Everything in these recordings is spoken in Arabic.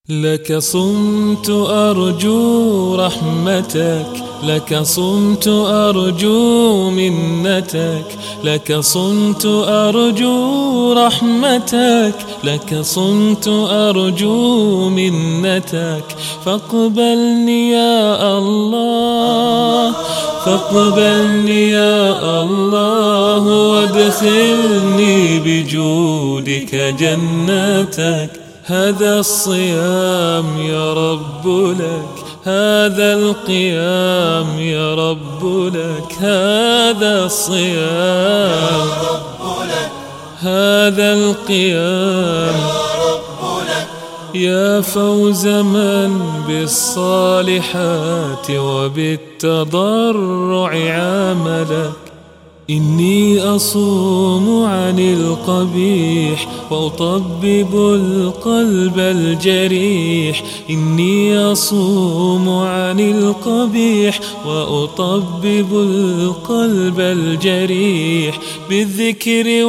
لك صمت أرجو رحمتك، لك صمت أرجو منتك، لك صمت أرجو رحمتك، لك صمت أرجو منتك. فاقبلني يا الله، فاقبلني يا الله، وادخلني بجودك جنتك. هذا الصيام يا رب لك، هذا القيام يا رب لك، هذا الصيام يا رب لك، هذا القيام يا رب لك. يا فوز من بالصالحات وبالتضرع عملك. إني أصوم عن القبيح وأطبب القلب الجريح، إني أصوم عن القبيح وأطبب القلب الجريح. بالذكر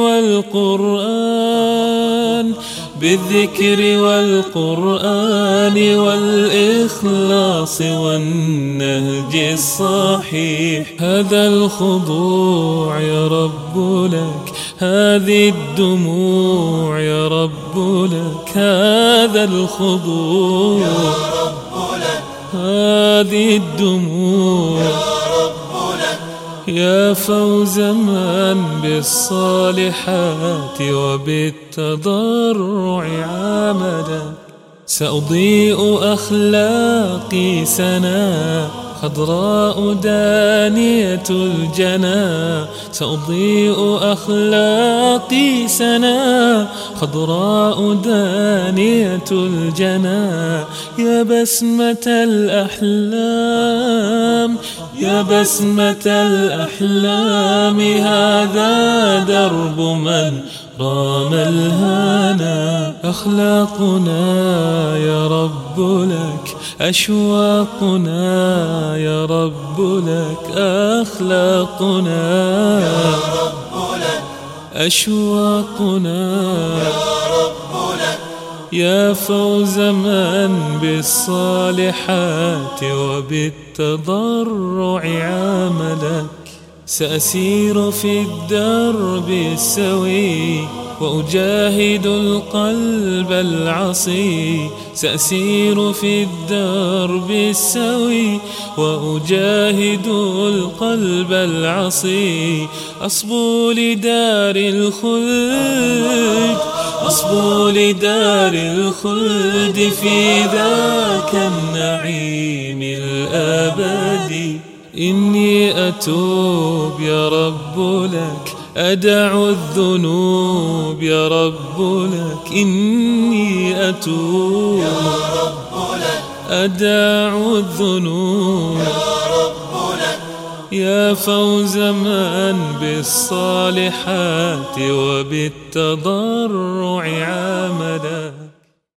والقرآن، بالذكر والقرآن والإخلاص والنهج الصحيح. هذا الخضوع يا رب لك، هذه الدموع يا رب لك، هذا الخضوع يا رب لك، هذه الدموع يا رب لك. يا فوز من بالصالحات وبالتضرع عمدا. سأضيء أخلاقي سنا خضراء دانية الجنى، سأضيء أخلاقي سنا خضراء دانية الجنى. يا بسمة الأحلام، يا بسمة الأحلام، هذا درب من رام الهنا. أخلاقنا يا رب لك، أشواقنا يا رب لك، أخلاقنا يا رب لك، أشواقنا يا رب لك. يا فوز من بالصالحات وبالتضرع عملك. سأسير في الدرب السوي وأجاهد القلب العصي، سأسير في الدرب السوي وأجاهد القلب العصي. أصبو لدار الخلد، أصبو لدار الخلد في ذاك النعيم الأبدي. إني أتوب يا رب لك، أدع الذنوب يا رب لك، إني أتوب يا رب لك، أدع الذنوب يا رب لك. يا فوز من بالصالحات وبالتضرع عمدا.